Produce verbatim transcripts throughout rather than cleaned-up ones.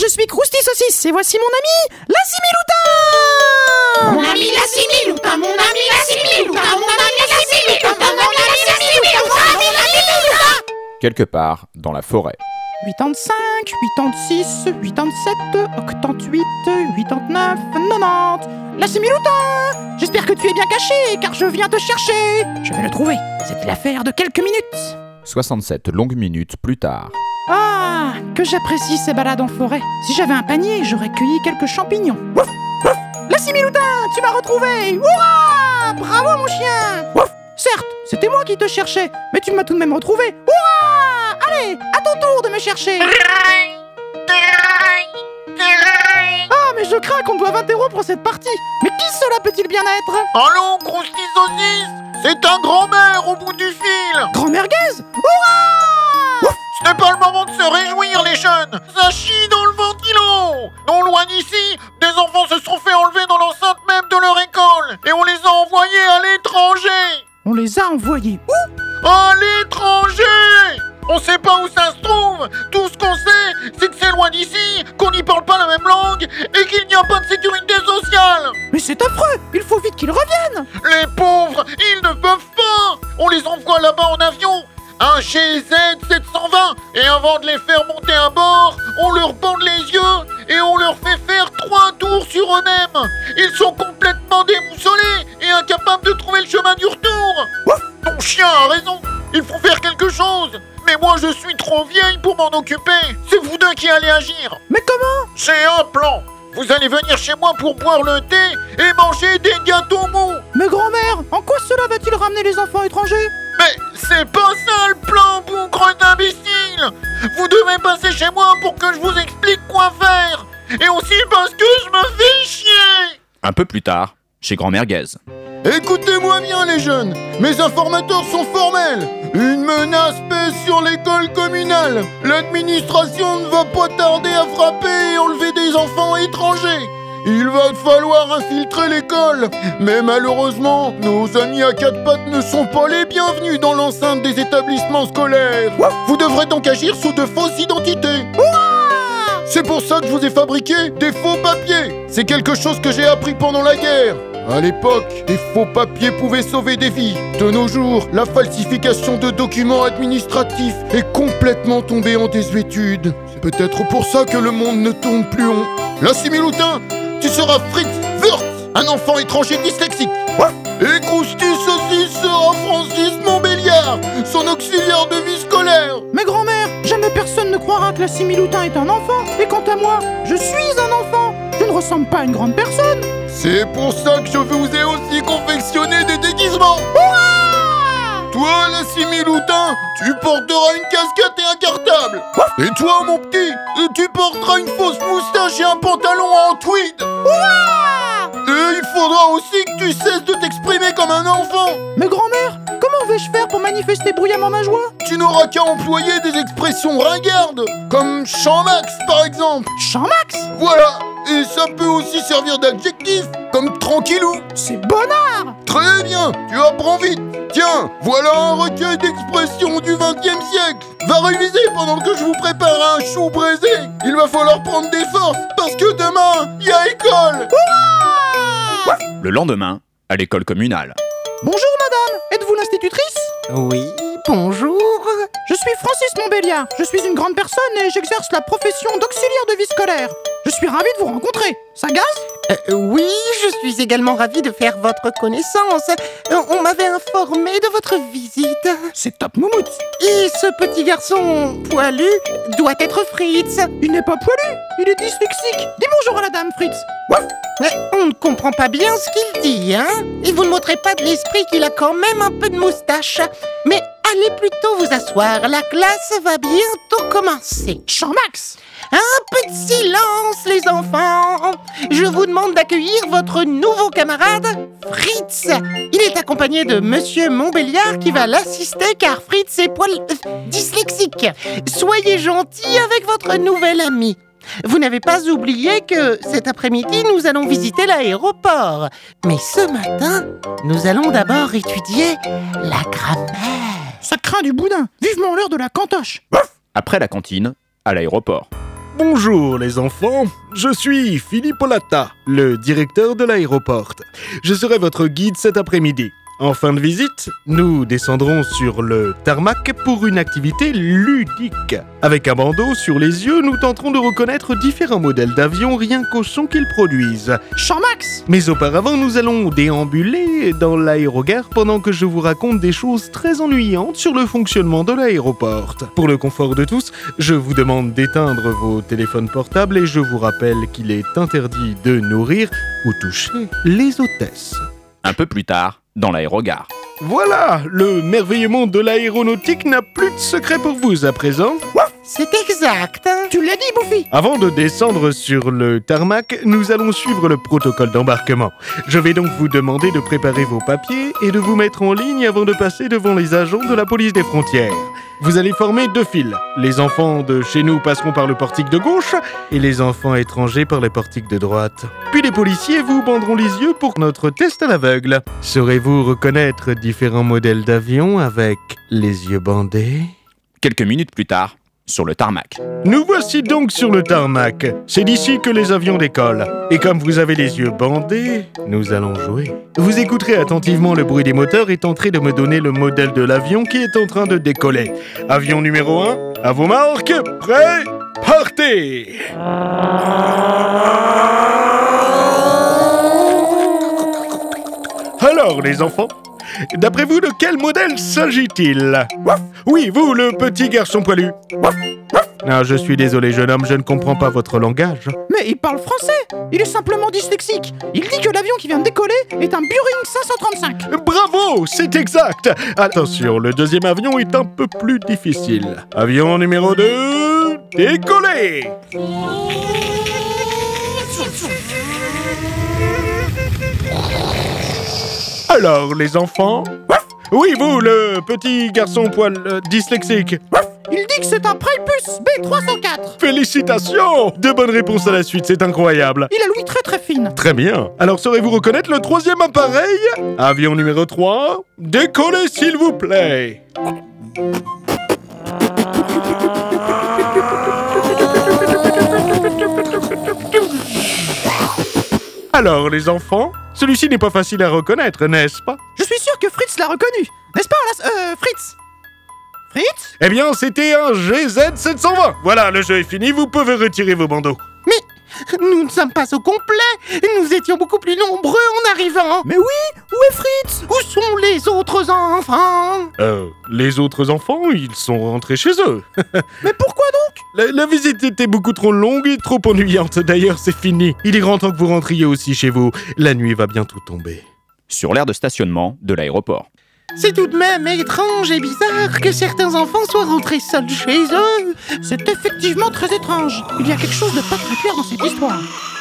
je suis Krusty Saucisse et voici mon ami, la Similoutin. Mon ami la Similoutin, mon ami la Similoutin, mon ami la Similoutin, mon ami la Similoutin, mon ami la Similoutin. Quelque part dans la forêt. quatre-vingt-cinq, quatre-vingt-six, quatre-vingt-sept, quatre-vingt-huit, quatre-vingt-neuf, quatre-vingt-dix. La Similoutin. J'espère que tu es bien caché, car je viens te chercher. Je vais le trouver, c'est l'affaire de quelques minutes. soixante-sept longues minutes plus tard. Ah, que j'apprécie ces balades en forêt. Si j'avais un panier, j'aurais cueilli quelques champignons. Ouf, ouf. La Similoutin, tu m'as retrouvé. Hurrah! Bravo mon chien. Ouf. Certes, c'était moi qui te cherchais, mais tu m'as tout de même retrouvé. Hurrah! Allez, à ton tour de me chercher. Ah, mais je crains qu'on doive interrompre cette partie. Mais qui cela peut-il bien être? Allô, Krusty Saucisse, c'est un grand-mère au bout du fil. Grand-mère Gaze. Hurrah! Ce n'est pas le moment de se réjouir, les jeunes. Ça chie dans le ventilo. Non loin d'ici, des enfants se sont fait enlever dans l'enceinte même de leur école. Et on les a envoyés à l'étranger. On les a envoyés où? À l'étranger. On sait pas où ça se trouve. Tout ce qu'on sait, c'est que c'est loin d'ici, qu'on n'y parle pas la même langue et qu'il n'y a pas de sécurité sociale. Mais c'est affreux. Il faut vite qu'ils reviennent. Les pauvres, ils ne peuvent pas. On les envoie là-bas en avion, un G Z sept cent vingt, et avant de les faire monter à bord, on leur bande les yeux et on leur fait faire trois tours sur eux-mêmes. Ils sont complètement déboussolés et incapables de trouver le chemin du retour. Ouf, ton chien a raison, il faut faire quelque chose. Mais moi je suis trop vieille pour m'en occuper. C'est vous deux qui allez agir. Mais comment? J'ai un plan. Vous allez venir chez moi pour boire le thé et manger des gâteaux mous. Mais grand-mère, en quoi cela va-t-il ramener les enfants étrangers? Mais c'est pas ça le plan, bougre d'imbécile. Vous devez passer chez moi pour que je vous explique quoi faire. Et aussi parce que je me fais chier. Un peu plus tard, chez Grand-mère Gaze. Écoutez-moi bien les jeunes, mes informateurs sont formels. Une menace pèse sur l'école communale. L'administration ne va pas tarder à frapper et enlever des enfants étrangers. Il va falloir infiltrer l'école. Mais malheureusement, nos amis à quatre pattes ne sont pas les bienvenus dans l'enceinte des établissements scolaires. Vous devrez donc agir sous de fausses identités. C'est pour ça que je vous ai fabriqué des faux papiers. C'est quelque chose que j'ai appris pendant la guerre. À l'époque, des faux papiers pouvaient sauver des vies. De nos jours, la falsification de documents administratifs est complètement tombée en désuétude. C'est peut-être pour ça que le monde ne tourne plus rond. La Similoutin, tu seras Fritz Wurtz, un enfant étranger dyslexique. Et Krusty Saucisse sera Francis Montbéliard, son auxiliaire de vie scolaire. Mais grand-mère, jamais personne ne croira que la Similoutin est un enfant. Et quant à moi, je suis un enfant. Je ne ressemble pas à une grande personne. C'est pour ça que je vous ai aussi confectionné des déguisements. Ouah! Toi, la Similoutin, tu porteras une casquette et un cartable. Et toi, mon petit, tu porteras une fausse moustache et un pantalon en tweed. Ouah! Et il faudra aussi que tu cesses de t'exprimer comme un enfant. Mais grand-mère, comment vais-je faire pour manifester bruyamment ma joie? Tu n'auras qu'à employer des expressions ringardes, comme champ-max par exemple. Champ-max? Voilà. Et ça peut aussi servir d'adjectif, comme tranquillou. C'est bonnard. Très bien, tu apprends vite. Tiens, voilà un recueil d'expressions du vingtième siècle. Va réviser pendant que je vous prépare un chou braisé. Il va falloir prendre des forces, parce que demain, il y a école. Ouah! Le lendemain, à l'école communale. Bonjour madame, êtes-vous l'institutrice? Oui, bonjour. Je suis Francis Montbéliard, je suis une grande personne et j'exerce la profession d'auxiliaire de vie scolaire. Je suis ravi de vous rencontrer. Ça gaze? Euh, oui, je suis également ravi de faire votre connaissance. Euh, on m'avait informé de votre visite. C'est top moumoute. Et ce petit garçon poilu doit être Fritz. Il n'est pas poilu, il est dyslexique. Dis bonjour à la dame, Fritz. Ouf. Mais on ne comprend pas bien ce qu'il dit, hein? Et vous ne montrez pas de l'esprit qu'il a quand même un peu de moustache. Mais allez plutôt vous asseoir, la classe va bientôt commencer. Champ-max. Un peu de silence, les enfants. Je vous demande d'accueillir votre nouveau camarade, Fritz. Il est accompagné de Monsieur Montbéliard qui va l'assister car Fritz est poil... euh, dyslexique. Soyez gentils avec votre nouvel ami. Vous n'avez pas oublié que cet après-midi, nous allons visiter l'aéroport. Mais ce matin, nous allons d'abord étudier la grammaire. Ça craint du boudin. Vivement l'heure de la cantoche. Après la cantine, à l'aéroport. Bonjour les enfants, je suis Philippe Olata, le directeur de l'aéroport. Je serai votre guide cet après-midi. En fin de visite, nous descendrons sur le tarmac pour une activité ludique. Avec un bandeau sur les yeux, nous tenterons de reconnaître différents modèles d'avions rien qu'au son qu'ils produisent. Champ Max. Mais auparavant, nous allons déambuler dans l'aérogare pendant que je vous raconte des choses très ennuyantes sur le fonctionnement de l'aéroport. Pour le confort de tous, je vous demande d'éteindre vos téléphones portables et je vous rappelle qu'il est interdit de nourrir ou toucher les hôtesses. Un peu plus tard, dans l'aérogare. Voilà, le merveilleux monde de l'aéronautique n'a plus de secret pour vous à présent. C'est exact. Hein. Tu l'as dit, Bouffi. Avant de descendre sur le tarmac, nous allons suivre le protocole d'embarquement. Je vais donc vous demander de préparer vos papiers et de vous mettre en ligne avant de passer devant les agents de la police des frontières. Vous allez former deux files. Les enfants de chez nous passeront par le portique de gauche et les enfants étrangers par le portique de droite. Puis les policiers vous banderont les yeux pour notre test à l'aveugle. Saurez-vous reconnaître différents modèles d'avions avec les yeux bandés ? Quelques minutes plus tard, sur le tarmac. Nous voici donc sur le tarmac. C'est d'ici que les avions décollent. Et comme vous avez les yeux bandés, nous allons jouer. Vous écouterez attentivement le bruit des moteurs et tenterez de me donner le modèle de l'avion qui est en train de décoller. Avion numéro un, à vos marques, prêts, partez! Alors, les enfants, d'après vous, de quel modèle s'agit-il ? Oui, vous, le petit garçon poilu. Ah, je suis désolé, jeune homme, je ne comprends pas votre langage. Mais il parle français. Il est simplement dyslexique. Il dit que l'avion qui vient de décoller est un Boeing cinq cent trente-cinq. Bravo, c'est exact. Attention, le deuxième avion est un peu plus difficile. Avion numéro deux, décollez. Alors, les enfants ? Oui, vous, le petit garçon poil euh, dyslexique. Il dit que c'est un Priebus B trois cent quatre. Félicitations! De bonnes réponses à la suite, c'est incroyable. Il a l'ouïe très très fine. Très bien. Alors, saurez-vous reconnaître le troisième appareil ? Avion numéro trois, décollez s'il vous plaît. Alors, les enfants, celui-ci n'est pas facile à reconnaître, n'est-ce pas ? Je suis sûr que Fritz l'a reconnu. N'est-ce pas, là, euh, Fritz? Fritz? Eh bien, c'était un G Z sept cent vingt. Voilà, le jeu est fini, vous pouvez retirer vos bandeaux. Mais nous ne sommes pas au complet. Nous étions beaucoup plus nombreux en arrivant. Mais oui, où est Fritz? Où sont les autres enfants? Euh, les autres enfants, ils sont rentrés chez eux. Mais pourquoi donc? La, la visite était beaucoup trop longue et trop ennuyante. D'ailleurs, c'est fini. Il est grand temps que vous rentriez aussi chez vous. La nuit va bientôt tomber. Sur l'aire de stationnement de l'aéroport. C'est tout de même étrange et bizarre que certains enfants soient rentrés seuls chez eux. C'est effectivement très étrange. Il y a quelque chose de pas très clair dans cette histoire.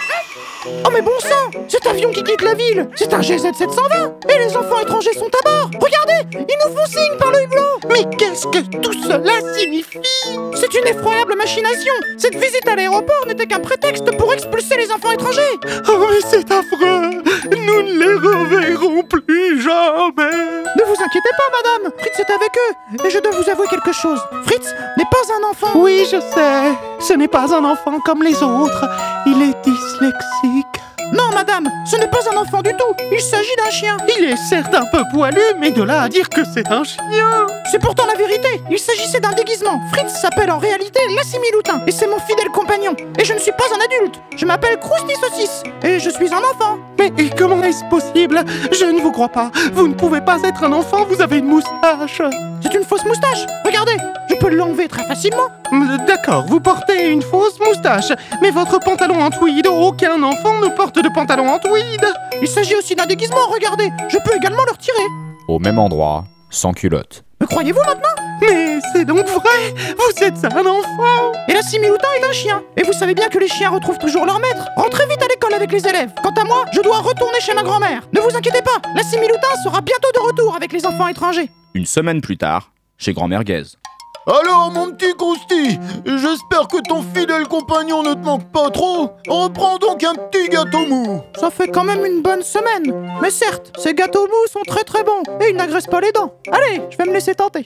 Oh mais bon sang! Cet avion qui quitte la ville, c'est un G Z sept cent vingt! Et les enfants étrangers sont à bord! Regardez! Ils nous font signe par le hublot! Mais qu'est-ce que tout cela signifie? C'est une effroyable machination! Cette visite à l'aéroport n'était qu'un prétexte pour expulser les enfants étrangers! Oh mais c'est affreux! Nous ne les reverrons plus jamais! Ne vous inquiétez pas, madame! Fritz est avec eux! Et je dois vous avouer quelque chose. Fritz n'est pas un enfant! Oui, je sais. Ce n'est pas un enfant comme les autres. Il est dyslexique. Non, madame, ce n'est pas un enfant du tout. Il s'agit d'un chien. Il est certes un peu poilu, mais de là à dire que c'est un chien. C'est pourtant la vérité. Il s'agissait d'un déguisement. Fritz s'appelle en réalité Lassie Miloutin. Et c'est mon fidèle compagnon. Et je ne suis pas un adulte. Je m'appelle Krusty Saucisse. Et je suis un enfant. Mais comment est-ce possible? Je ne vous crois pas. Vous ne pouvez pas être un enfant, vous avez une moustache. C'est une fausse moustache. Regardez, je peux l'enlever très facilement. D'accord, vous portez une fausse moustache. Mais votre pantalon en tweed, aucun enfant ne porte de pantalon en tweed. Il s'agit aussi d'un déguisement, regardez. Je peux également le retirer. Au même endroit, sans culotte. Me croyez-vous maintenant? Mais c'est donc vrai. Vous êtes un enfant. Et Lassie Miloutin est un chien. Et vous savez bien que les chiens retrouvent toujours leur maître. Rentrez vite à l'école avec les élèves. Quant à moi, je dois retourner chez ma grand-mère. Ne vous inquiétez pas, Lassie Miloutin sera bientôt de retour avec les enfants étrangers. Une semaine plus tard, chez Grand-mère Guèze. Alors, mon petit Krusty, j'espère que ton fidèle compagnon ne te manque pas trop. Reprends donc un petit gâteau mou. Ça fait quand même une bonne semaine. Mais certes, ces gâteaux mous sont très très bons et ils n'agressent pas les dents. Allez, je vais me laisser tenter.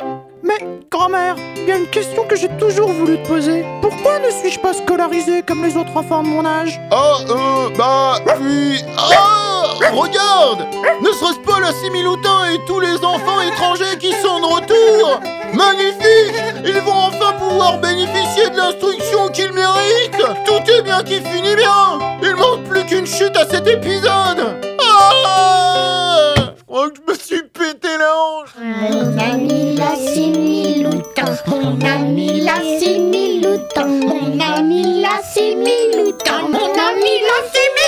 Mais, grand-mère, il y a une question que j'ai toujours voulu te poser. Pourquoi ne suis-je pas scolarisé comme les autres enfants de mon âge? Ah, euh, bah, puis... Ah, regarde! Ne serait-ce pas la Similoutin et tous les enfants étrangers qui sont de retour? Magnifique! Ils vont enfin pouvoir bénéficier de l'instruction qu'ils méritent! Tout est bien qui finit bien! Il manque plus qu'une chute à cet épisode! Ah! Je crois que je me suis pété la hanche! Mon ami la Similoutin, mon ami la Similoutin, mon ami la Similoutin, mon ami la Similoutin.